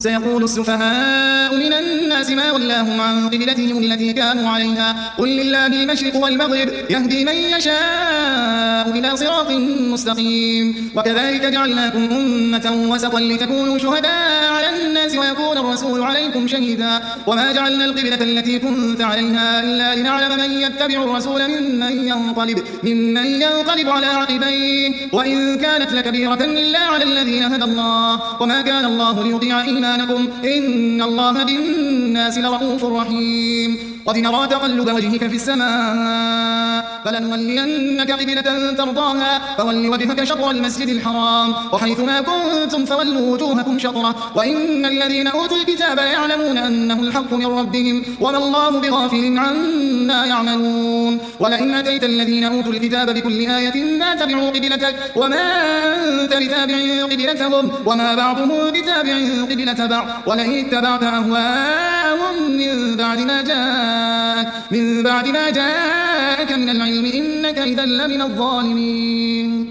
سيقول السفهاء من الناس ما ولاهم عن قبلتهم التي كانوا عليها قل لله المشرق والمغرب يهدي من يشاء إلى صراط مستقيم وكذلك جعلناكم أمة وسطا لتكونوا شهداء على الناس ويكون الرسول عليكم شهيدا وما جعلنا القبلة التي كنت عليها إلا لنعلم من يتبع الرسول ممن ينقلب على عقبيه وإن كانت لكبيرة إلا على الذين هدى الله وما كان الله ليضيع إيمانكم إن الله بالناس لرؤوف رحيم قد نرى تقلب وجهك في السماء فلنولينك قبلة ترضاها فول وجهك شطر المسجد الحرام وحيثما كنتم فولوا وجوهكم شطره وإن الذين أوتوا الكتاب يعلمون أنه الحق من ربهم وما الله بغافل عما يعملون ولئن أتيت الذين أوتوا الكتاب بكل آية ما تبعوا قبلتك وما أنت بتابع قبلتهم وما بعضهم بتابع قبلة بعض ولئن اتبعت أهواءهم من بعد ما جاءك من العلم إنك إذا لمن الظالمين.